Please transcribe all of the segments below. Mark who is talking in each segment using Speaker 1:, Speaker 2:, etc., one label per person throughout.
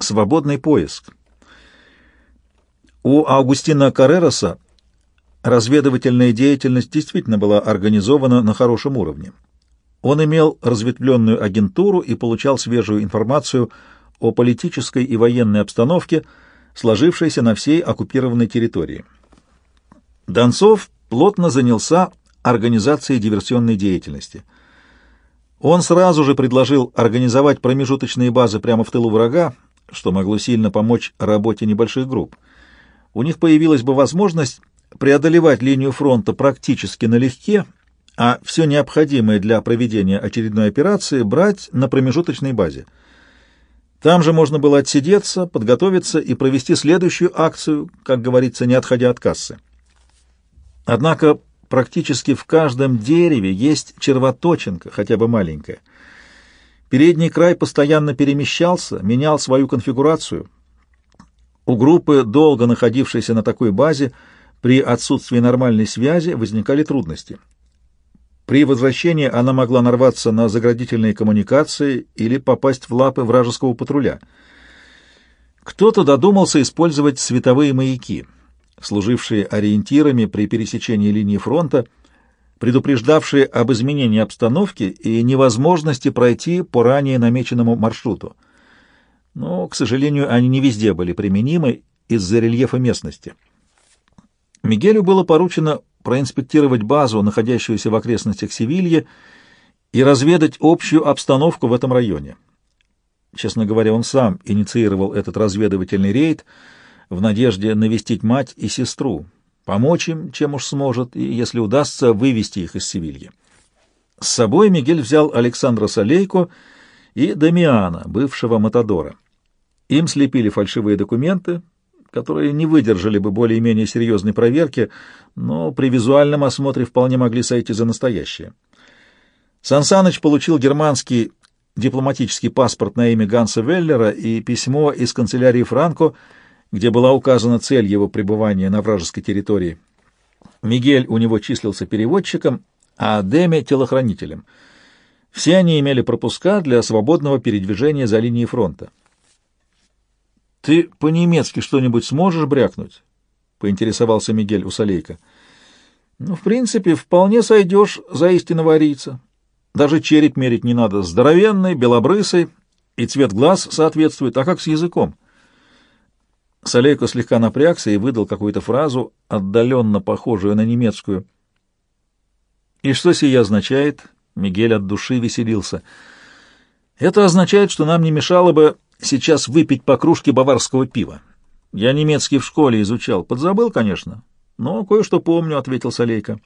Speaker 1: Свободный поиск. У Аугустина Каррероса разведывательная деятельность действительно была организована на хорошем уровне. Он имел разветвленную агентуру и получал свежую информацию о политической и военной обстановке, сложившейся на всей оккупированной территории. Донцов плотно занялся организацией диверсионной деятельности. Он сразу же предложил организовать промежуточные базы прямо в тылу врага, что могло сильно помочь работе небольших групп. У них появилась бы возможность преодолевать линию фронта практически налегке, а все необходимое для проведения очередной операции брать на промежуточной базе. Там же можно было отсидеться, подготовиться и провести следующую акцию, как говорится, не отходя от кассы. Однако практически в каждом дереве есть червоточинка, хотя бы маленькая. Передний край постоянно перемещался, менял свою конфигурацию. У группы, долго находившейся на такой базе, при отсутствии нормальной связи возникали трудности. При возвращении она могла нарваться на заградительные коммуникации или попасть в лапы вражеского патруля. Кто-то додумался использовать световые маяки, служившие ориентирами при пересечении линии фронта, предупреждавшие об изменении обстановки и невозможности пройти по ранее намеченному маршруту. Но, к сожалению, они не везде были применимы из-за рельефа местности. Мигелю было поручено проинспектировать базу, находящуюся в окрестностях Севильи, и разведать общую обстановку в этом районе. Честно говоря, он сам инициировал этот разведывательный рейд в надежде навестить мать и сестру, помочь им, чем уж сможет, и, если удастся, вывести их из Севильи. С собой Мигель взял Александра Солейко и Дамиана, бывшего матадора. Им слепили фальшивые документы, которые не выдержали бы более-менее серьезной проверки, но при визуальном осмотре вполне могли сойти за настоящие. Сансаныч получил германский дипломатический паспорт на имя Ганса Веллера и письмо из канцелярии Франко, где была указана цель его пребывания на вражеской территории. Мигель у него числился переводчиком, а Деме — телохранителем. Все они имели пропуска для свободного передвижения за линией фронта. «Ты по-немецки что-нибудь сможешь брякнуть?» — поинтересовался Мигель у Солейко. «Ну, в принципе, вполне сойдешь за истинного арийца. Даже череп мерить не надо. Здоровенный, белобрысый, и цвет глаз соответствует. А как с языком?» Солейко слегка напрягся и выдал какую-то фразу, отдаленно похожую на немецкую. «И что сия означает?» — Мигель от души веселился. «Это означает, что нам не мешало бы сейчас выпить по кружке баварского пива. Я немецкий в школе изучал. Подзабыл, конечно, но кое-что помню», — ответил Солейко.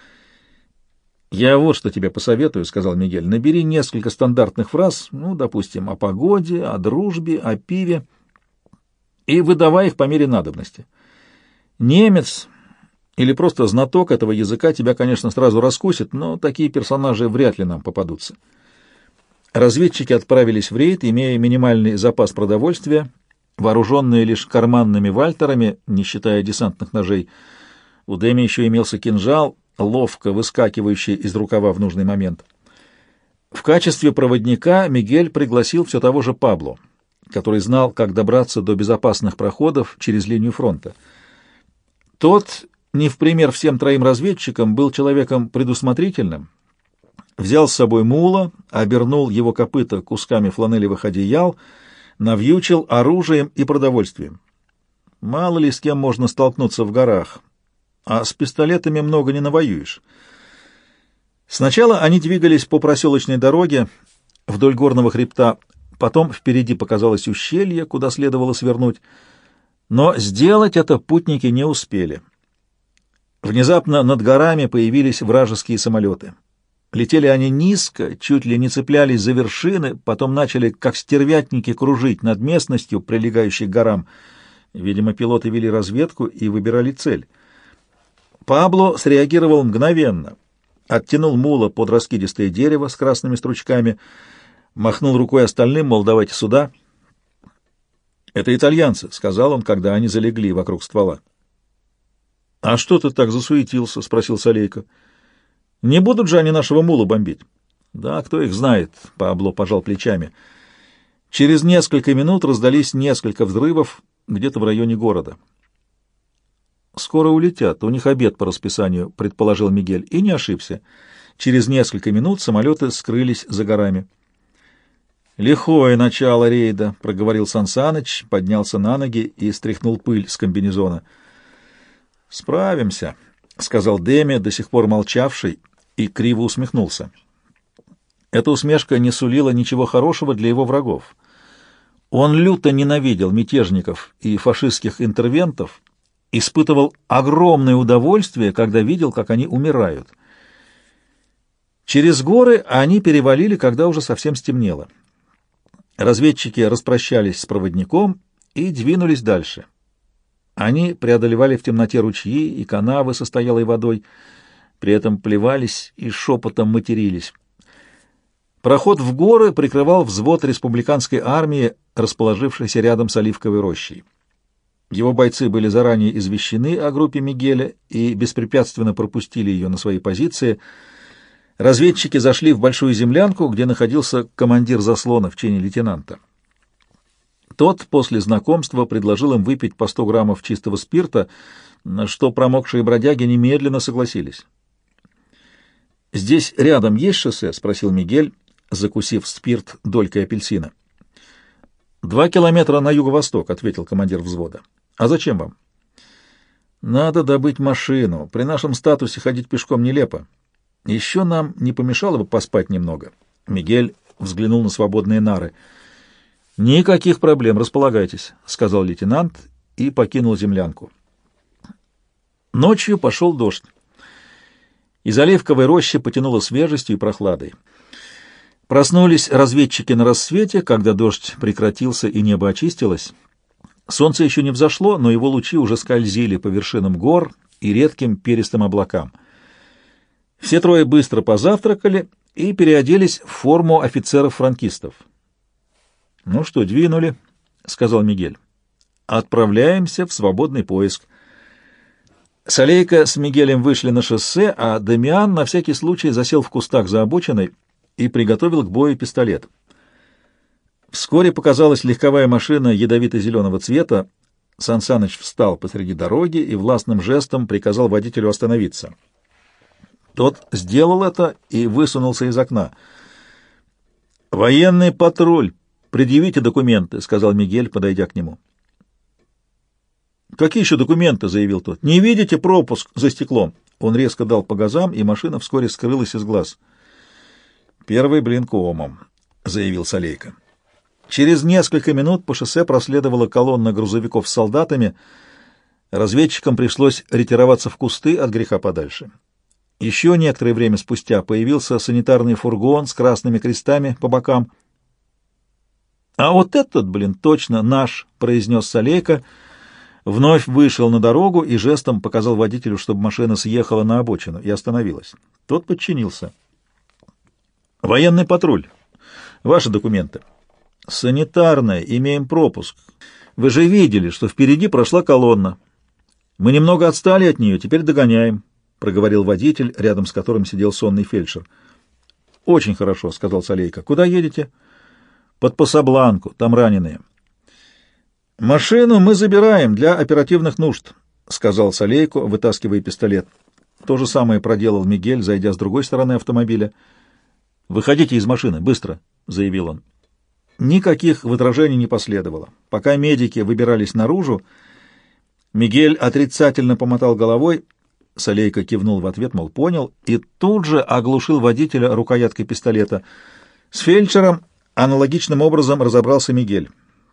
Speaker 1: «Я вот что тебе посоветую», — сказал Мигель. «Набери несколько стандартных фраз, ну, допустим, о погоде, о дружбе, о пиве, и выдавай их по мере надобности. Немец или просто знаток этого языка тебя, конечно, сразу раскусит, но такие персонажи вряд ли нам попадутся». Разведчики отправились в рейд, имея минимальный запас продовольствия, вооруженные лишь карманными вальтерами, не считая десантных ножей. У Дэми еще имелся кинжал, ловко выскакивающий из рукава в нужный момент. В качестве проводника Мигель пригласил все того же Пабло, который знал, как добраться до безопасных проходов через линию фронта. Тот, не в пример всем троим разведчикам, был человеком предусмотрительным, взял с собой мула, обернул его копыта кусками фланелевых одеял, навьючил оружием и продовольствием. Мало ли с кем можно столкнуться в горах, а с пистолетами много не навоюешь. Сначала они двигались по проселочной дороге вдоль горного хребта, потом впереди показалось ущелье, куда следовало свернуть, но сделать это путники не успели. Внезапно над горами появились вражеские самолеты. Летели они низко, чуть ли не цеплялись за вершины, потом начали, как стервятники, кружить над местностью, прилегающей к горам. Видимо, пилоты вели разведку и выбирали цель. Пабло среагировал мгновенно, оттянул мула под раскидистое дерево с красными стручками, махнул рукой остальным, мол, давайте сюда. «Это итальянцы», — сказал он, когда они залегли вокруг ствола. «А что ты так засуетился?» — спросил Солейко. «Не будут же они нашего мула бомбить?» «Да, кто их знает», — Пабло пожал плечами. Через несколько минут раздались несколько взрывов где-то в районе города. «Скоро улетят, у них обед по расписанию», — предположил Мигель, и не ошибся. Через несколько минут самолеты скрылись за горами. «Лихое начало рейда», — проговорил Сансаныч, поднялся на ноги и стряхнул пыль с комбинезона. «Справимся», — сказал Деми, до сих пор молчавший, и криво усмехнулся. Эта усмешка не сулила ничего хорошего для его врагов. Он люто ненавидел мятежников и фашистских интервентов, испытывал огромное удовольствие, когда видел, как они умирают. Через горы они перевалили, когда уже совсем стемнело. Разведчики распрощались с проводником и двинулись дальше. Они преодолевали в темноте ручьи и канавы со стоялой водой, при этом плевались и шепотом матерились. Проход в горы прикрывал взвод республиканской армии, расположившийся рядом с Оливковой рощей. Его бойцы были заранее извещены о группе Мигеля и беспрепятственно пропустили ее на свои позиции. Разведчики зашли в большую землянку, где находился командир заслона в чине лейтенанта. Тот после знакомства предложил им выпить по 100 граммов чистого спирта, на что промокшие бродяги немедленно согласились. «Здесь рядом есть шоссе?» — спросил Мигель, закусив спирт долькой апельсина. 2 километра на юго-восток», — ответил командир взвода. «А зачем вам?» «Надо добыть машину. При нашем статусе ходить пешком нелепо. Еще нам не помешало бы поспать немного». Мигель взглянул на свободные нары. «Никаких проблем, располагайтесь», — сказал лейтенант и покинул землянку. Ночью пошел дождь. Из оливковой рощи потянуло свежестью и прохладой. Проснулись разведчики на рассвете, когда дождь прекратился и небо очистилось. Солнце еще не взошло, но его лучи уже скользили по вершинам гор и редким перистым облакам. Все трое быстро позавтракали и переоделись в форму офицеров-франкистов. «Ну что, двинули», — сказал Мигель. «Отправляемся в свободный поиск». Солейка с Мигелем вышли на шоссе, а Дамиан на всякий случай засел в кустах за обочиной и приготовил к бою пистолет. Вскоре показалась легковая машина ядовито-зеленого цвета. Сансаныч встал посреди дороги и властным жестом приказал водителю остановиться. Тот сделал это и высунулся из окна. «Военный патруль! Предъявите документы», — сказал Мигель, подойдя к нему. «Какие еще документы?» — заявил тот. «Не видите пропуск за стеклом?» Он резко дал по газам, и машина вскоре скрылась из глаз. «Первый блин комом», — заявил Солейко. Через несколько минут по шоссе проследовала колонна грузовиков с солдатами. Разведчикам пришлось ретироваться в кусты от греха подальше. Еще некоторое время спустя появился санитарный фургон с красными крестами по бокам. «А вот этот, блин, точно наш», — произнес Солейко, вновь вышел на дорогу и жестом показал водителю, чтобы машина съехала на обочину и остановилась. Тот подчинился. «Военный патруль. Ваши документы». «Санитарная. Имеем пропуск. Вы же видели, что впереди прошла колонна. Мы немного отстали от нее, теперь догоняем», — проговорил водитель, рядом с которым сидел сонный фельдшер. «Очень хорошо», — сказал Солейко. «Куда едете?» «Под Посабланку. Там раненые». «Машину мы забираем для оперативных нужд», — сказал Солейко, вытаскивая пистолет. То же самое проделал Мигель, зайдя с другой стороны автомобиля. «Выходите из машины, быстро», — заявил он. Никаких возражений не последовало. Пока медики выбирались наружу, Мигель отрицательно помотал головой, Солейко кивнул в ответ, мол, понял, и тут же оглушил водителя рукояткой пистолета. С фельдшером аналогичным образом разобрался Мигель.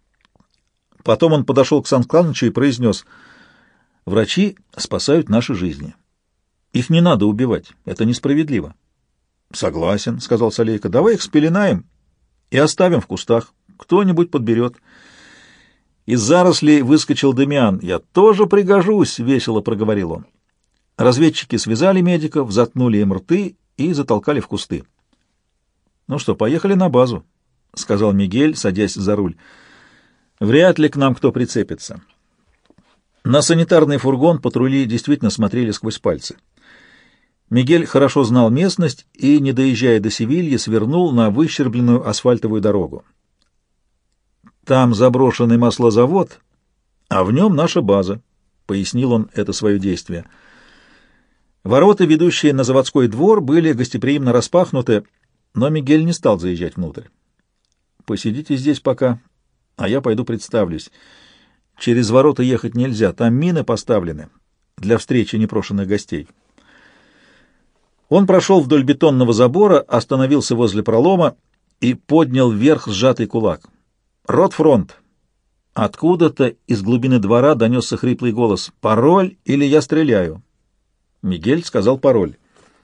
Speaker 1: Потом он подошел к Сан-Кланычу и произнес: «Врачи спасают наши жизни. Их не надо убивать, это несправедливо». «Согласен», — сказал Солейко, — «давай их спеленаем и оставим в кустах. Кто-нибудь подберет». Из зарослей выскочил Дамиан. «Я тоже пригожусь», — весело проговорил он. Разведчики связали медиков, заткнули им рты и затолкали в кусты. «Ну что, поехали на базу», — сказал Мигель, садясь за руль. «Вряд ли к нам кто прицепится». На санитарный фургон патрули действительно смотрели сквозь пальцы. Мигель хорошо знал местность и, не доезжая до Севильи, свернул на выщербленную асфальтовую дорогу. Там заброшенный маслозавод, а в нем наша база», — пояснил он это свое действие. Ворота, ведущие на заводской двор, были гостеприимно распахнуты, но Мигель не стал заезжать внутрь. «Посидите здесь пока, а я пойду представлюсь. Через ворота ехать нельзя, там мины поставлены для встречи непрошенных гостей». Он прошел вдоль бетонного забора, остановился возле пролома и поднял вверх сжатый кулак. «Ротфронт!» Откуда-то из глубины двора донесся хриплый голос. «Пароль или я стреляю?» Мигель сказал пароль.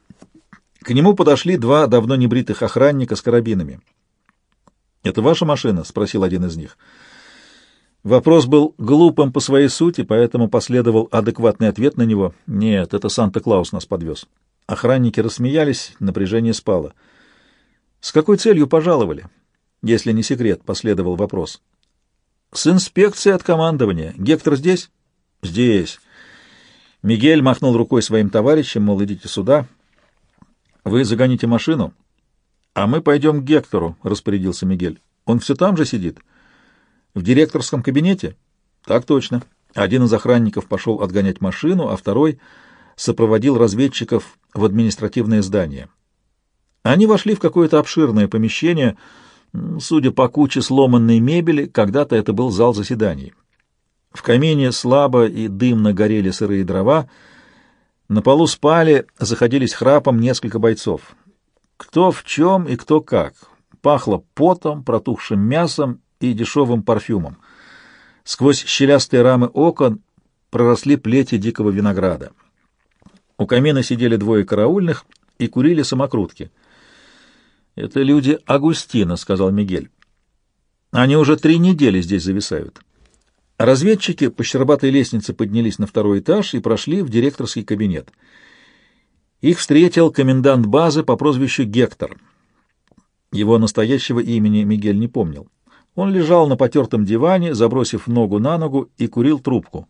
Speaker 1: К нему подошли два давно небритых охранника с карабинами. «Это ваша машина?» — спросил один из них. Вопрос был глупым по своей сути, поэтому последовал адекватный ответ на него. «Нет, это Санта-Клаус нас подвез». Охранники рассмеялись, напряжение спало. «С какой целью пожаловали?» «Если не секрет», — последовал вопрос. «С инспекцией от командования. Гектор здесь?» «Здесь». Мигель махнул рукой своим товарищам, мол, идите сюда. «Вы загоните машину, а мы пойдем к Гектору», — распорядился Мигель. «Он все там же сидит?» «В директорском кабинете?» «Так точно». Один из охранников пошел отгонять машину, а второй сопроводил разведчиков в административное здание. Они вошли в какое-то обширное помещение. Судя по куче сломанной мебели, когда-то это был зал заседаний. В камине слабо и дымно горели сырые дрова. На полу спали, заходились храпом несколько бойцов. Кто в чем и кто как. Пахло потом, протухшим мясом и дешевым парфюмом. Сквозь щелястые рамы окон проросли плети дикого винограда. У камина сидели двое караульных и курили самокрутки. «Это люди Агустина», — сказал Мигель. «Они уже 3 недели здесь зависают». Разведчики по щербатой лестнице поднялись на 2-й этаж и прошли в директорский кабинет. Их встретил комендант базы по прозвищу Гектор. Его настоящего имени Мигель не помнил. Он лежал на потертом диване, забросив ногу на ногу, и курил трубку.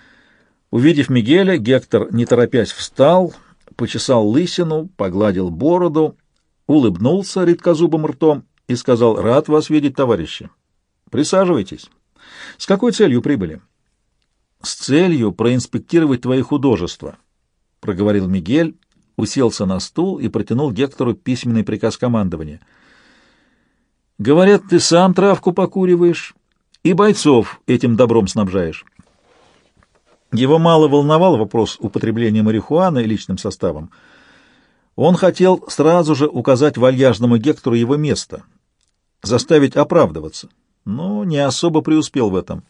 Speaker 1: Увидев Мигеля, Гектор, не торопясь, встал, почесал лысину, погладил бороду, улыбнулся редкозубым ртом и сказал: «Рад вас видеть, товарищи. Присаживайтесь. С какой целью прибыли?» «С целью проинспектировать твои художества», — проговорил Мигель, уселся на стул и протянул Гектору письменный приказ командования. «Говорят, ты сам травку покуриваешь и бойцов этим добром снабжаешь». Его мало волновал вопрос употребления марихуаны личным составом. Он хотел сразу же указать вальяжному Гектору его место, заставить оправдываться, но не особо преуспел в этом.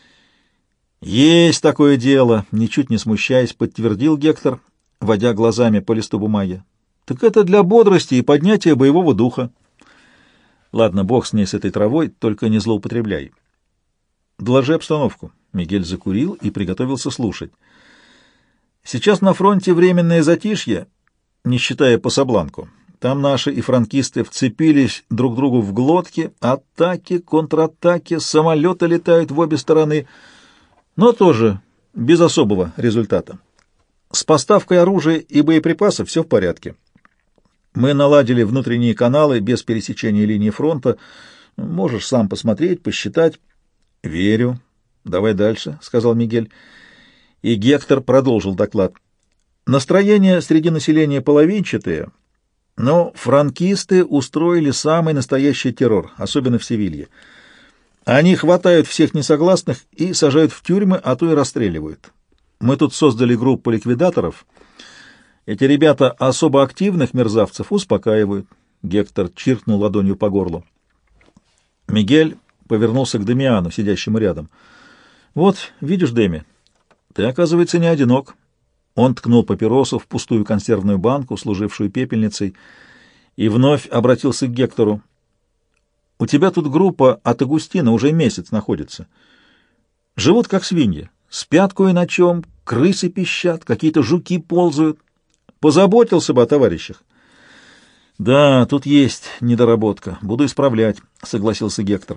Speaker 1: «Есть такое дело», — ничуть не смущаясь, подтвердил Гектор, водя глазами по листу бумаги. «Так это для бодрости и поднятия боевого духа». «Ладно, бог с ней, с этой травой, только не злоупотребляй. Доложи обстановку». Мигель закурил и приготовился слушать. «Сейчас на фронте временное затишье, не считая Пособланку. Там наши и франкисты вцепились друг другу в глотки, атаки, контратаки, самолеты летают в обе стороны, но тоже без особого результата. С поставкой оружия и боеприпасов все в порядке. Мы наладили внутренние каналы без пересечения линии фронта. Можешь сам посмотреть, посчитать». «Верю. Давай дальше», — сказал Мигель. И Гектор продолжил доклад. «Настроения среди населения половинчатые, но франкисты устроили самый настоящий террор, особенно в Севилье. Они хватают всех несогласных и сажают в тюрьмы, а то и расстреливают. Мы тут создали группу ликвидаторов. Эти ребята особо активных мерзавцев успокаивают». Гектор чиркнул ладонью по горлу. Мигель повернулся к Дамиану, сидящему рядом. «Вот, видишь, Дэми, ты, оказывается, не одинок». Он ткнул папиросу в пустую консервную банку, служившую пепельницей, и вновь обратился к Гектору. «У тебя тут группа от Агустина уже месяц находится. Живут как свиньи, спят кое на чем, крысы пищат, какие-то жуки ползают. Позаботился бы о товарищах». «Да, тут есть недоработка. Буду исправлять», — согласился Гектор.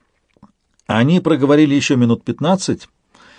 Speaker 1: Они проговорили еще минут 15,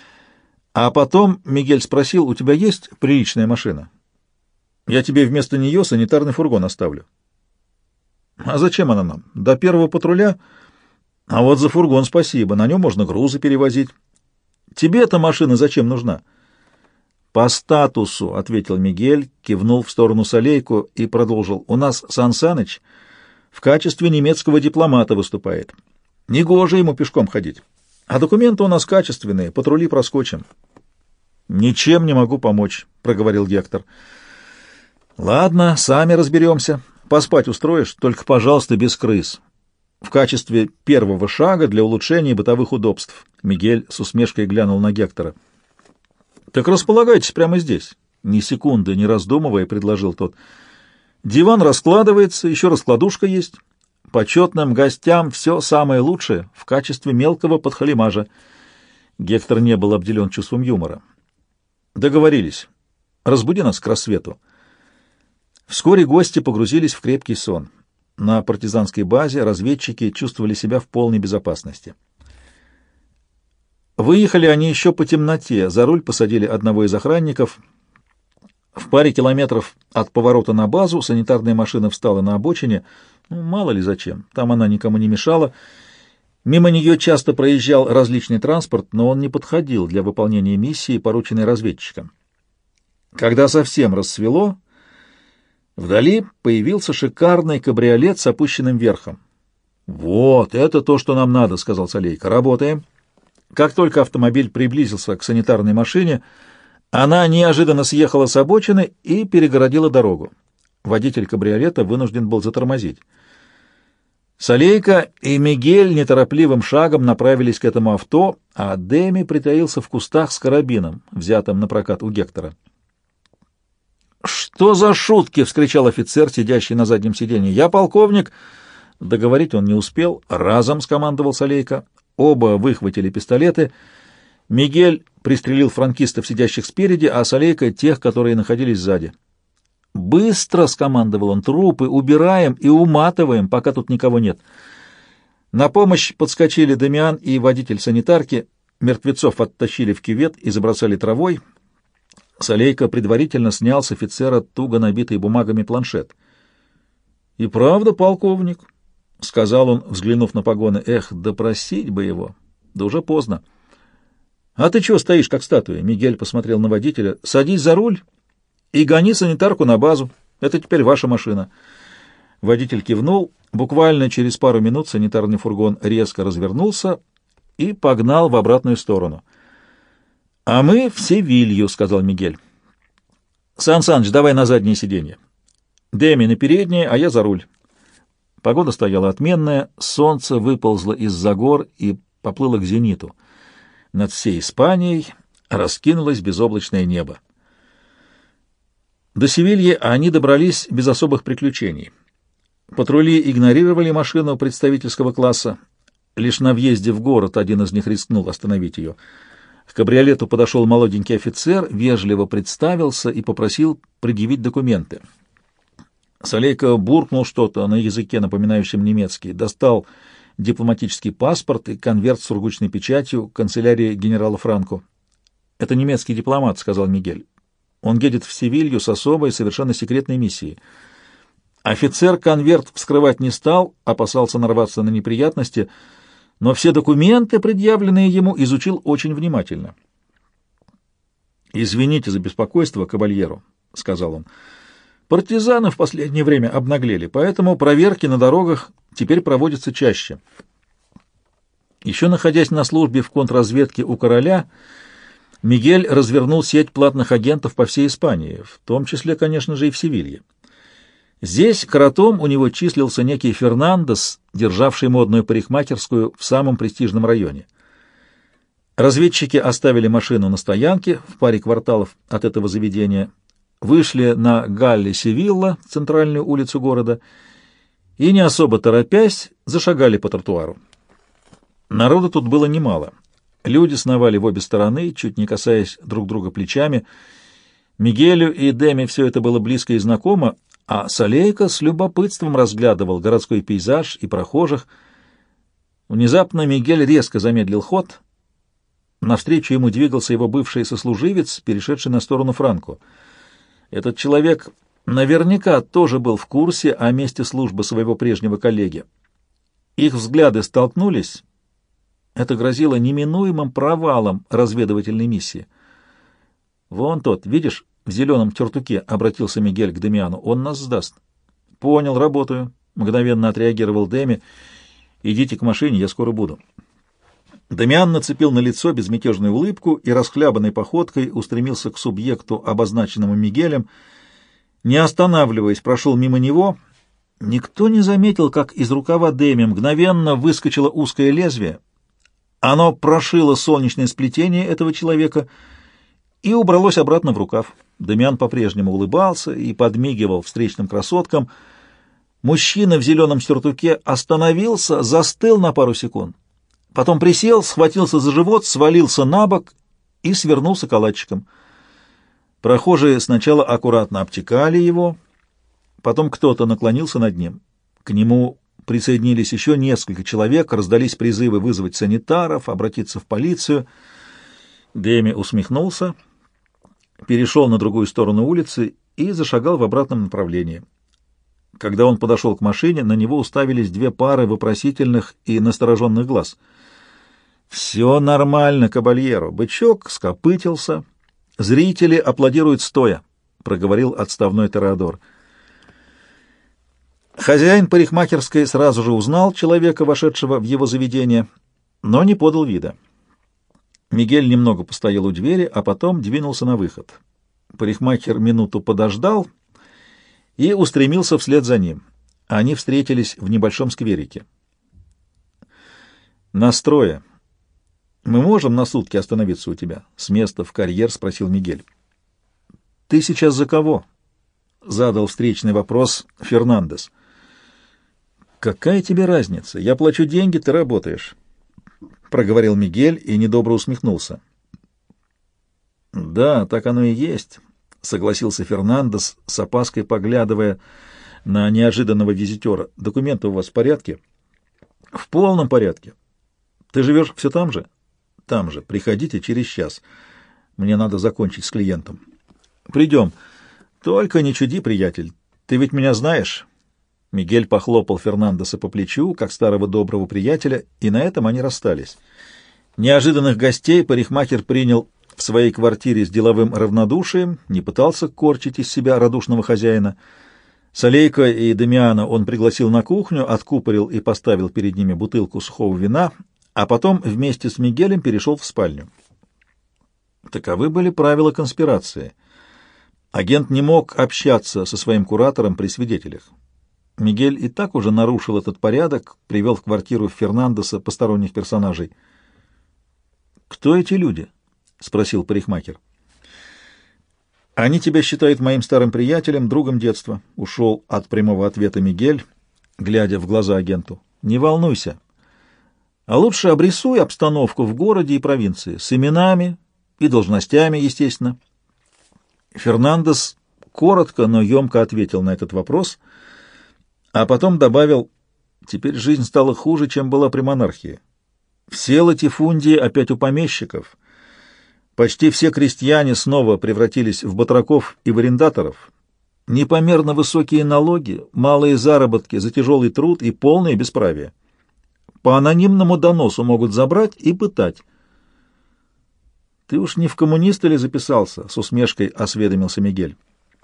Speaker 1: а потом Мигель спросил: «У тебя есть приличная машина? Я тебе вместо нее санитарный фургон оставлю». «А зачем она нам? До первого патруля? А вот за фургон спасибо, на нем можно грузы перевозить. Тебе эта машина зачем нужна? По статусу, — ответил Мигель, кивнул в сторону Солейку и продолжил. У нас Сан Саныч в качестве немецкого дипломата выступает. Негоже ему пешком ходить. А документы у нас качественные, патрули проскочим. Ничем не могу помочь, — проговорил Гектор. Ладно, сами разберемся. Поспать устроишь, только, пожалуйста, без крыс. В качестве первого шага для улучшения бытовых удобств. Мигель с усмешкой глянул на Гектора. Так располагайтесь прямо здесь. Ни секунды не раздумывая, предложил тот. Диван раскладывается, еще раскладушка есть. Почетным гостям все самое лучшее в качестве мелкого подхалимажа. Гектор не был обделен чувством юмора. Договорились. Разбуди нас к рассвету. Вскоре гости погрузились в крепкий сон. На партизанской базе разведчики чувствовали себя в полной безопасности. Выехали они еще по темноте. За руль посадили одного из охранников. В паре километров от поворота на базу санитарная машина встала на обочине. Мало ли зачем. Там она никому не мешала. Мимо нее часто проезжал различный транспорт, но он не подходил для выполнения миссии, порученной разведчикам. Когда совсем рассвело, вдали появился шикарный кабриолет с опущенным верхом. «Вот, это то, что нам надо», — сказал Солейко. «Работаем». Как только автомобиль приблизился к санитарной машине, она неожиданно съехала с обочины и перегородила дорогу. Водитель кабриолета вынужден был затормозить. Солейко и Мигель неторопливым шагом направились к этому авто, а Деми притаился в кустах с карабином, взятым на прокат у Гектора. «Что за шутки?» — вскричал офицер, сидящий на заднем сиденье. «Я полковник!» Договорить он не успел. Разом скомандовал Солейко. Оба выхватили пистолеты. Мигель пристрелил франкистов, сидящих спереди, а Солейко — тех, которые находились сзади. «Быстро!» — скомандовал он. «Трупы убираем и уматываем, пока тут никого нет». На помощь подскочили Дамиан и водитель санитарки. Мертвецов оттащили в кювет и забросали травой. Солейко предварительно снял с офицера туго набитый бумагами планшет. «И правда, полковник», — сказал он, взглянув на погоны. «Эх, допросить бы его! Да уже поздно». «А ты чего стоишь, как статуя?» — Мигель посмотрел на водителя. «Садись за руль и гони санитарку на базу. Это теперь ваша машина». Водитель кивнул. Буквально через пару минут санитарный фургон резко развернулся и погнал в обратную сторону. «А мы в Севилью», — сказал Мигель. «Сан Саныч, давай на заднее сиденье. Деми на переднее, а я за руль». Погода стояла отменная, солнце выползло из-за гор и поплыло к зениту. Над всей Испанией раскинулось безоблачное небо. До Севильи они добрались без особых приключений. Патрули игнорировали машину представительского класса. Лишь на въезде в город один из них рискнул остановить ее. К кабриолету подошел молоденький офицер, вежливо представился и попросил предъявить документы. Солейко буркнул что-то на языке, напоминающем немецкий, достал дипломатический паспорт и конверт с сургучной печатью канцелярии генерала Франко. «Это немецкий дипломат», — сказал Мигель. «Он едет в Севилью с особой, совершенно секретной миссией». Офицер конверт вскрывать не стал, опасался нарваться на неприятности, но все документы, предъявленные ему, изучил очень внимательно. «Извините за беспокойство, кабальеро», — сказал он. «Партизаны в последнее время обнаглели, поэтому проверки на дорогах теперь проводятся чаще». Еще находясь на службе в контрразведке у короля, Мигель развернул сеть платных агентов по всей Испании, в том числе, конечно же, и в Севилье. Здесь кротом у него числился некий Фернандес, державший модную парикмахерскую в самом престижном районе. Разведчики оставили машину на стоянке в паре кварталов от этого заведения, вышли на Галле-Севилла, центральную улицу города, и, не особо торопясь, зашагали по тротуару. Народу тут было немало. Люди сновали в обе стороны, чуть не касаясь друг друга плечами. Мигелю и Деми все это было близко и знакомо, а Солейко с любопытством разглядывал городской пейзаж и прохожих. Внезапно Мигель резко замедлил ход. Навстречу ему двигался его бывший сослуживец, перешедший на сторону Франко. Этот человек наверняка тоже был в курсе о месте службы своего прежнего коллеги. Их взгляды столкнулись. Это грозило неминуемым провалом разведывательной миссии. «Вон тот, видишь, в зеленом тюртуке», — обратился Мигель к Демиану. «Он нас сдаст». «Понял, работаю», — мгновенно отреагировал Деми. «Идите к машине, я скоро буду». Демиан нацепил на лицо безмятежную улыбку и расхлябанной походкой устремился к субъекту, обозначенному Мигелем. Не останавливаясь, прошел мимо него. Никто не заметил, как из рукава Деми мгновенно выскочило узкое лезвие. Оно прошило солнечное сплетение этого человека и убралось обратно в рукав. Демиан по-прежнему улыбался и подмигивал встречным красоткам. Мужчина в зеленом сюртуке остановился, застыл на пару секунд. Потом присел, схватился за живот, свалился на бок и свернулся калачиком. Прохожие сначала аккуратно обтекали его, потом кто-то наклонился над ним. К нему присоединились еще несколько человек, раздались призывы вызвать санитаров, обратиться в полицию. Деми усмехнулся, перешел на другую сторону улицы и зашагал в обратном направлении. Когда он подошел к машине, на него уставились две пары вопросительных и настороженных глаз. «Все нормально, кабальеро». Бычок скопытился. «Зрители аплодируют стоя», — проговорил отставной тореадор. Хозяин парикмахерской сразу же узнал человека, вошедшего в его заведение, но не подал вида. Мигель немного постоял у двери, а потом двинулся на выход. Парикмахер минуту подождал и устремился вслед за ним. Они встретились в небольшом скверике. «Настроя. Мы можем на сутки остановиться у тебя?» — с места в карьер спросил Мигель. «Ты сейчас за кого?» — задал встречный вопрос Фернандес. «Какая тебе разница? Я плачу деньги, ты работаешь», — проговорил Мигель и недобро усмехнулся. «Да, так оно и есть», — согласился Фернандес, с опаской поглядывая на неожиданного визитера. «Документы у вас в порядке?» «В полном порядке. Ты живешь все там же?» «Там же. Приходите через час. Мне надо закончить с клиентом». «Придем. Только не чуди, приятель. Ты ведь меня знаешь?» Мигель похлопал Фернандеса по плечу, как старого доброго приятеля, и на этом они расстались. Неожиданных гостей парикмахер принял в своей квартире с деловым равнодушием, не пытался корчить из себя радушного хозяина. Солейка и Демиана он пригласил на кухню, откупорил и поставил перед ними бутылку сухого вина, а потом вместе с Мигелем перешел в спальню. Таковы были правила конспирации. Агент не мог общаться со своим куратором при свидетелях. Мигель и так уже нарушил этот порядок, привел в квартиру Фернандеса посторонних персонажей. «Кто эти люди?» — спросил парикмахер. «Они тебя считают моим старым приятелем, другом детства», — ушел от прямого ответа Мигель, глядя в глаза агенту. «Не волнуйся. А лучше обрисуй обстановку в городе и провинции, с именами и должностями, естественно». Фернандес коротко, но емко ответил на этот вопрос, а потом добавил: «Теперь жизнь стала хуже, чем была при монархии. Все латифундии опять у помещиков. Почти все крестьяне снова превратились в батраков и в арендаторов. Непомерно высокие налоги, малые заработки за тяжелый труд и полное бесправие. По анонимному доносу могут забрать и пытать». «Ты уж не в коммунисты ли записался?» — с усмешкой осведомился Мигель.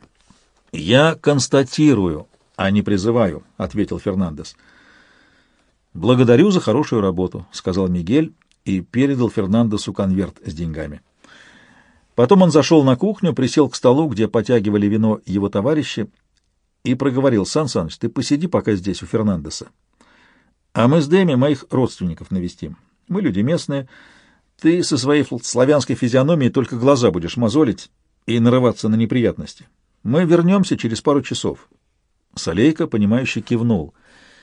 Speaker 1: «Я констатирую, а не призываю», — ответил Фернандес. «Благодарю за хорошую работу», — сказал Мигель и передал Фернандесу конверт с деньгами. Потом он зашел на кухню, присел к столу, где потягивали вино его товарищи, и проговорил: «Сан Саныч, ты посиди пока здесь у Фернандеса, а мы с Дэми моих родственников навестим. Мы люди местные. Ты со своей славянской физиономией только глаза будешь мозолить и нарываться на неприятности. Мы вернемся через пару часов». Солейка, понимающе кивнул.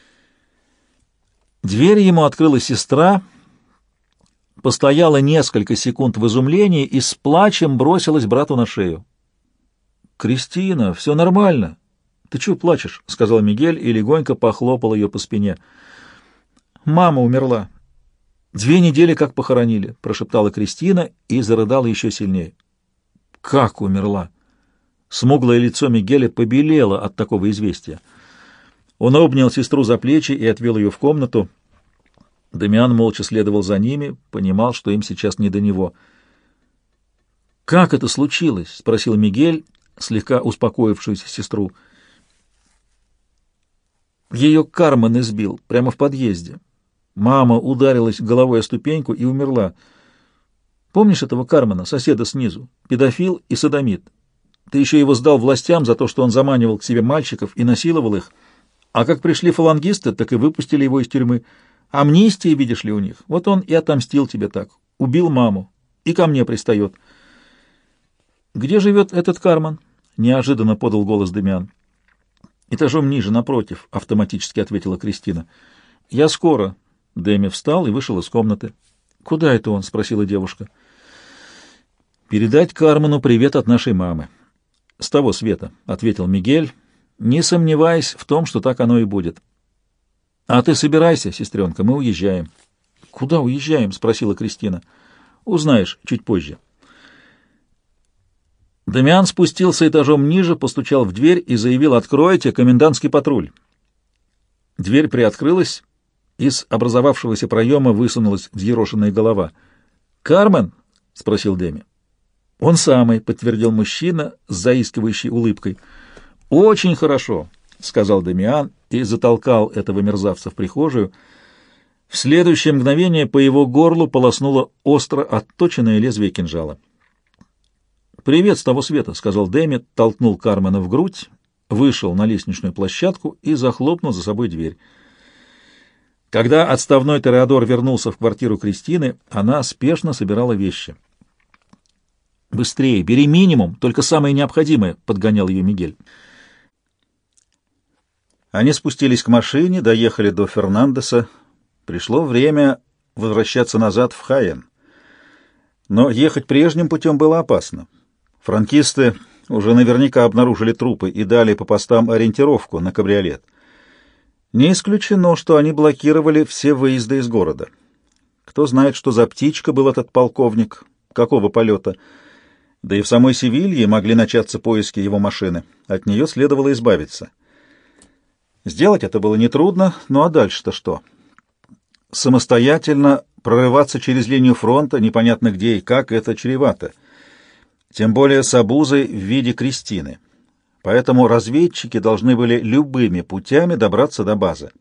Speaker 1: Дверь ему открыла сестра, постояла несколько секунд в изумлении и с плачем бросилась брату на шею. «Кристина, все нормально. Ты чего плачешь?» — сказал Мигель и легонько похлопал ее по спине. «Мама умерла. 2 недели как похоронили», — прошептала Кристина и зарыдала еще сильнее. «Как умерла?» Смуглое лицо Мигеля побелело от такого известия. Он обнял сестру за плечи и отвел ее в комнату. Дамиан молча следовал за ними, понимал, что им сейчас не до него. «Как это случилось?» — спросил Мигель, слегка успокоившуюся сестру. Ее Кармен избил прямо в подъезде. Мама ударилась головой о ступеньку и умерла. Помнишь этого Кармена, соседа снизу? Педофил и содомит. Ты еще его сдал властям за то, что он заманивал к себе мальчиков и насиловал их. А как пришли фалангисты, так и выпустили его из тюрьмы. Амнистия, видишь ли, у них. Вот он и отомстил тебе так. Убил маму. И ко мне пристает. «Где живет этот Кармен?» — неожиданно подал голос Демиан. «Этажом ниже, напротив», — автоматически ответила Кристина. «Я скоро». Дэми встал и вышел из комнаты. «Куда это он?» — спросила девушка. «Передать Кармену привет от нашей мамы». «С того света», — ответил Мигель, не сомневаясь в том, что так оно и будет. «А ты собирайся, сестренка, мы уезжаем». «Куда уезжаем?» — спросила Кристина. «Узнаешь чуть позже». Дамиан спустился этажом ниже, постучал в дверь и заявил: «Откройте, комендантский патруль». Дверь приоткрылась, из образовавшегося проема высунулась взъерошенная голова. «Кармен?» — спросил Дэми. «Он самый», — подтвердил мужчина с заискивающей улыбкой. «Очень хорошо», — сказал Дамиан и затолкал этого мерзавца в прихожую. В следующее мгновение по его горлу полоснуло остро отточенное лезвие кинжала. «Привет с того света», — сказал Дэми, толкнул Кармена в грудь, вышел на лестничную площадку и захлопнул за собой дверь. Когда отставной Тореадор вернулся в квартиру Кристины, она спешно собирала вещи. «Быстрее, бери минимум, только самое необходимое», — подгонял ее Мигель. Они спустились к машине, доехали до Фернандеса. Пришло время возвращаться назад в Хайен. Но ехать прежним путем было опасно. Франкисты уже наверняка обнаружили трупы и дали по постам ориентировку на кабриолет. Не исключено, что они блокировали все выезды из города. Кто знает, что за птичка был этот полковник, какого полета. Да и в самой Севилье могли начаться поиски его машины. От нее следовало избавиться. Сделать это было нетрудно, ну а дальше-то что? Самостоятельно прорываться через линию фронта, непонятно где и как, это чревато. Тем более с обузой в виде Кристины. Поэтому разведчики должны были любыми путями добраться до базы.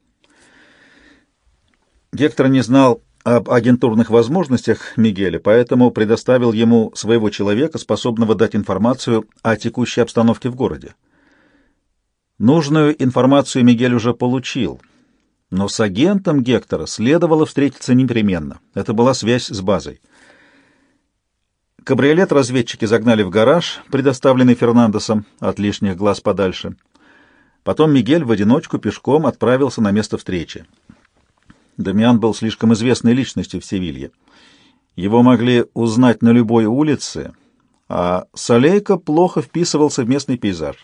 Speaker 1: Гектор не знал об агентурных возможностях Мигеля, поэтому предоставил ему своего человека, способного дать информацию о текущей обстановке в городе. Нужную информацию Мигель уже получил, но с агентом Гектора следовало встретиться непременно. Это была связь с базой. Кабриолет разведчики загнали в гараж, предоставленный Фернандесом, от лишних глаз подальше. Потом Мигель в одиночку пешком отправился на место встречи. Дамиан был слишком известной личностью в Севилье. Его могли узнать на любой улице, а Солейко плохо вписывался в местный пейзаж.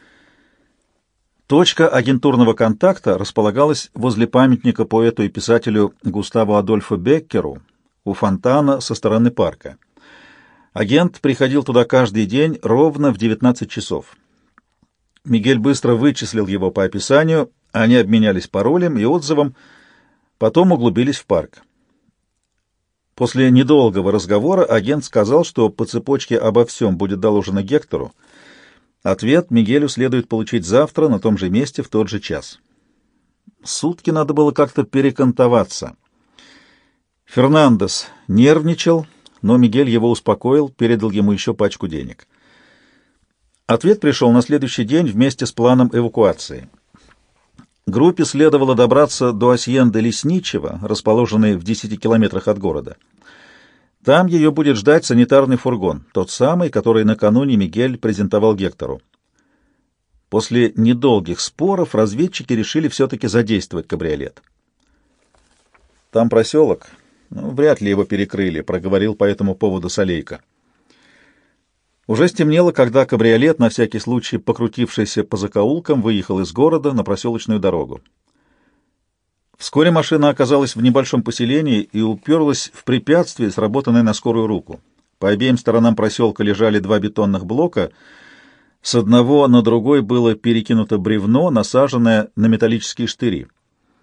Speaker 1: Точка агентурного контакта располагалась возле памятника поэту и писателю Густаву Адольфу Беккеру у фонтана со стороны парка. Агент приходил туда каждый день ровно в 19 часов. Мигель быстро вычислил его по описанию, они обменялись паролем и отзывом, потом углубились в парк. После недолгого разговора агент сказал, что по цепочке обо всем будет доложено Гектору. Ответ Мигелю следует получить завтра на том же месте в тот же час. Сутки надо было как-то перекантоваться. Фернандес нервничал, но Мигель его успокоил, передал ему еще пачку денег. Ответ пришел на следующий день вместе с планом эвакуации. Группе следовало добраться до Асьенды Лесничего, расположенной в 10 километрах от города. Там ее будет ждать санитарный фургон, тот самый, который накануне Мигель презентовал Гектору. После недолгих споров разведчики решили все-таки задействовать кабриолет. «Там проселок. Вряд ли его перекрыли», — проговорил по этому поводу Солейко. Уже стемнело, когда кабриолет, на всякий случай покрутившийся по закоулкам, выехал из города на проселочную дорогу. Вскоре машина оказалась в небольшом поселении и уперлась в препятствие, сработанное на скорую руку. По обеим сторонам проселка лежали 2 бетонных блока, с одного на другой было перекинуто бревно, насаженное на металлические штыри.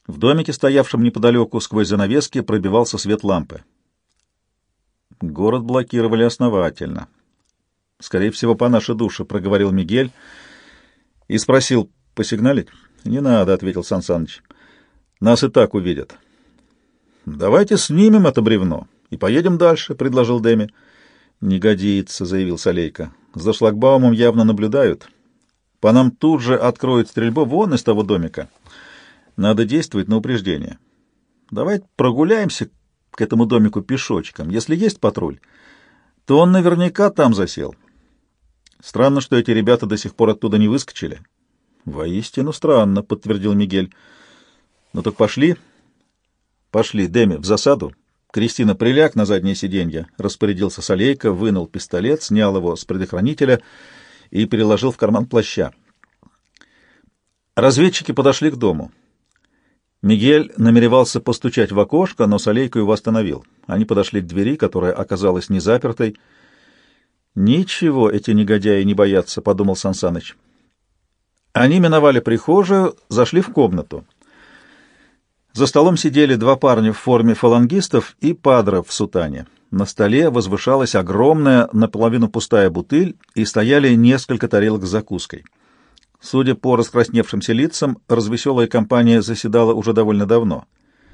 Speaker 1: В домике, стоявшем неподалеку, сквозь занавески пробивался свет лампы. Город блокировали основательно. «Скорее всего, по нашей душе», — проговорил Мигель и спросил: «Посигналить?» «Не надо», — ответил Сан Саныч. «Нас и так увидят». «Давайте снимем это бревно и поедем дальше», — предложил Дэми. «Не годится», — заявил Солейко. «За шлагбаумом явно наблюдают. По нам тут же откроют стрельбу вон из того домика. Надо действовать на упреждение. Давайте прогуляемся к этому домику пешочком. Если есть патруль, то он наверняка там засел. Странно, что эти ребята до сих пор оттуда не выскочили». «Воистину странно», — подтвердил Мигель. «Ну так пошли». «Пошли, Дэми, в засаду. Кристина, приляг на заднее сиденье», — распорядился Солейко, вынул пистолет, снял его с предохранителя и переложил в карман плаща. Разведчики подошли к дому. Мигель намеревался постучать в окошко, но Солейко его остановил. Они подошли к двери, которая оказалась не запертой. «Ничего эти негодяи не боятся», — подумал Сан Саныч. Они миновали прихожую, зашли в комнату. За столом сидели два парня в форме фалангистов и падре в сутане. На столе возвышалась огромная, наполовину пустая бутыль, и стояли несколько тарелок с закуской. Судя по раскрасневшимся лицам, развеселая компания заседала уже довольно давно.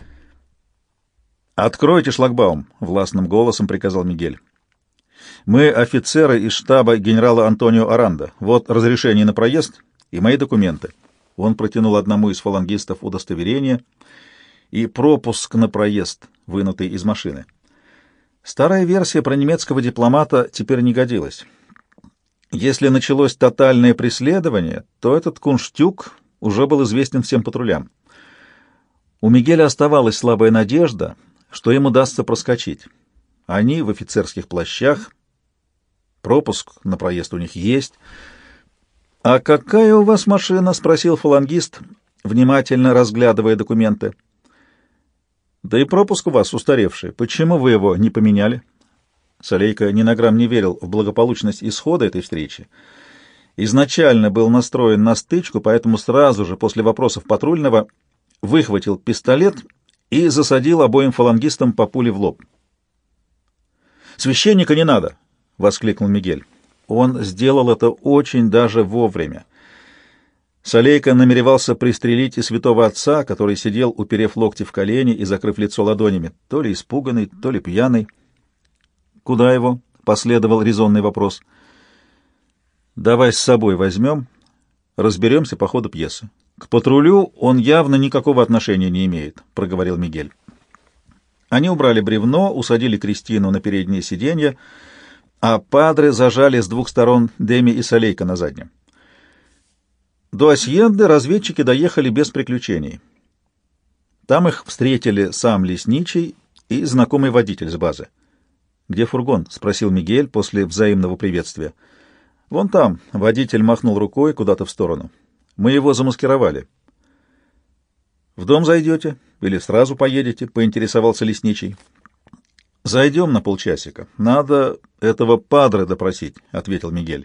Speaker 1: «Откройте шлагбаум», — властным голосом приказал Мигель. «Мы офицеры из штаба генерала Антонио Аранда. Вот разрешение на проезд и мои документы». Он протянул одному из фалангистов удостоверение и пропуск на проезд, вынутый из машины. Старая версия про немецкого дипломата теперь не годилась. Если началось тотальное преследование, то этот кунштюк уже был известен всем патрулям. У Мигеля оставалась слабая надежда, что им удастся проскочить. Они в офицерских плащах, пропуск на проезд у них есть. «А какая у вас машина?» — спросил фалангист, внимательно разглядывая документы. «Да и пропуск у вас устаревший. Почему вы его не поменяли?» Солейко ни на грамм не верил в благополучность исхода этой встречи. Изначально был настроен на стычку, поэтому сразу же после вопросов патрульного выхватил пистолет и засадил обоим фалангистам по пуле в лоб. «Священника не надо!» — воскликнул Мигель. Он сделал это очень даже вовремя. Солейко намеревался пристрелить и святого отца, который сидел, уперев локти в колени и закрыв лицо ладонями, то ли испуганный, то ли пьяный. «Куда его?» — последовал резонный вопрос. «Давай с собой возьмем, разберемся по ходу пьесы. К патрулю он явно никакого отношения не имеет», — проговорил Мигель. Они убрали бревно, усадили Кристину на переднее сиденье, а падре зажали с двух сторон Дэми и Солейко на заднем. До Асьенды разведчики доехали без приключений. Там их встретили сам лесничий и знакомый водитель с базы. «Где фургон?» — спросил Мигель после взаимного приветствия. «Вон там», — водитель махнул рукой куда-то в сторону. «Мы его замаскировали». «В дом зайдете или сразу поедете?» — поинтересовался лесничий. «Зайдем на полчасика. Надо этого падре допросить», — ответил Мигель.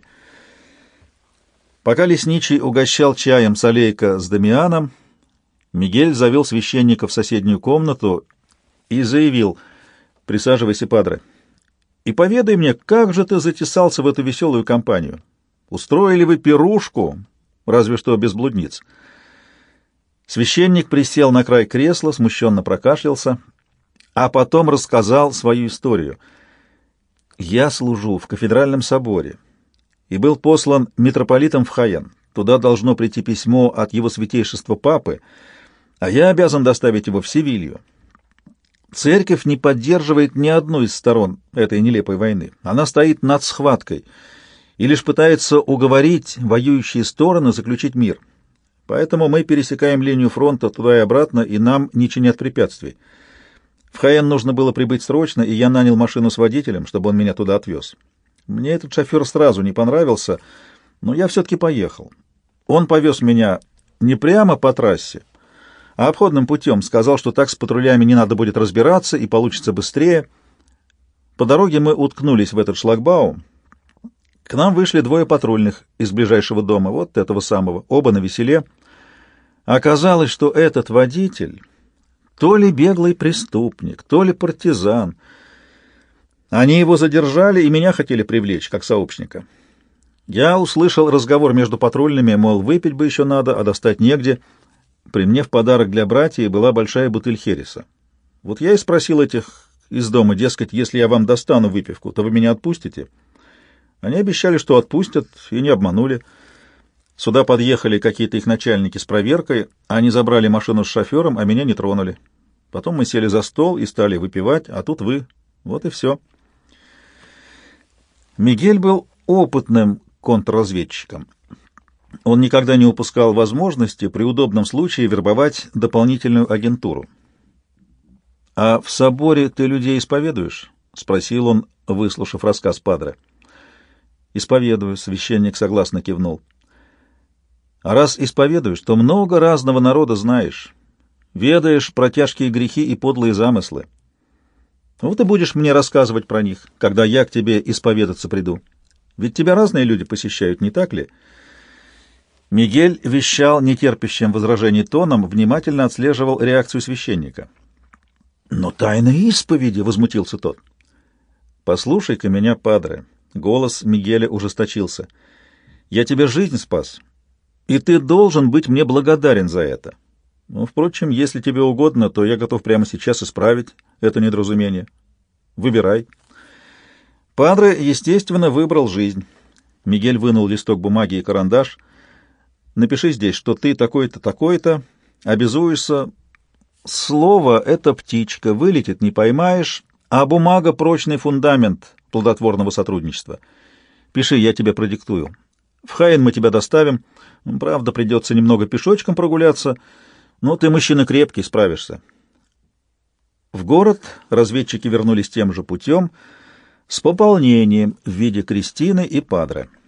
Speaker 1: Пока лесничий угощал чаем Солейко с Дамианом, Мигель завел священника в соседнюю комнату и заявил: «Присаживайся, падре, и поведай мне, как же ты затесался в эту веселую компанию? Устроили вы пирушку, разве что без блудниц». Священник присел на край кресла, смущенно прокашлялся, а потом рассказал свою историю. «Я служу в кафедральном соборе и был послан митрополитом в Хаен. Туда должно прийти письмо от его святейшества папы, а я обязан доставить его в Севилью. Церковь не поддерживает ни одну из сторон этой нелепой войны. Она стоит над схваткой и лишь пытается уговорить воюющие стороны заключить мир. Поэтому мы пересекаем линию фронта туда и обратно, и нам не чинят препятствий. В Хаен нужно было прибыть срочно, и я нанял машину с водителем, чтобы он меня туда отвез. Мне этот шофер сразу не понравился, но я все-таки поехал. Он повез меня не прямо по трассе, а обходным путем, сказал, что так с патрулями не надо будет разбираться и получится быстрее. По дороге мы уткнулись в этот шлагбаум. К нам вышли двое патрульных из ближайшего дома, вот этого самого, оба навеселе. Оказалось, что этот водитель то ли беглый преступник, то ли партизан. Они его задержали и меня хотели привлечь, как сообщника. Я услышал разговор между патрульными, мол, выпить бы еще надо, а достать негде. При мне в подарок для братьев была большая бутыль хереса. Вот я и спросил этих из дома, дескать, если я вам достану выпивку, то вы меня отпустите? Они обещали, что отпустят, и не обманули. Сюда подъехали какие-то их начальники с проверкой, они забрали машину с шофером, а меня не тронули. Потом мы сели за стол и стали выпивать, а тут вы. Вот и все. Мигель был опытным контрразведчиком. Он никогда не упускал возможности при удобном случае вербовать дополнительную агентуру. «А в соборе ты людей исповедуешь?» — спросил он, выслушав рассказ падре. «Исповедую», — священник согласно кивнул. «А раз исповедуешь, то много разного народа знаешь, ведаешь про тяжкие грехи и подлые замыслы. Вот и будешь мне рассказывать про них, когда я к тебе исповедаться приду. Ведь тебя разные люди посещают, не так ли?» Мигель вещал нетерпящим возражений тоном, внимательно отслеживал реакцию священника. «Но тайна исповеди!» — возмутился тот. «Послушай-ка меня, падре!» — голос Мигеля ужесточился. «Я тебе жизнь спас, и ты должен быть мне благодарен за это. Ну, впрочем, если тебе угодно, то я готов прямо сейчас исправить это недоразумение. Выбирай». Падре, естественно, выбрал жизнь. Мигель вынул листок бумаги и карандаш. «Напиши здесь, что ты такой-то, такой-то, обязуешься. Слово — это птичка, вылетит — не поймаешь, а бумага — прочный фундамент плодотворного сотрудничества. Пиши, я тебе продиктую. В Хаин мы тебя доставим. Правда, придется немного пешочком прогуляться, но ты мужчина крепкий, справишься». В город разведчики вернулись тем же путем, с пополнением в виде Кристины и падре.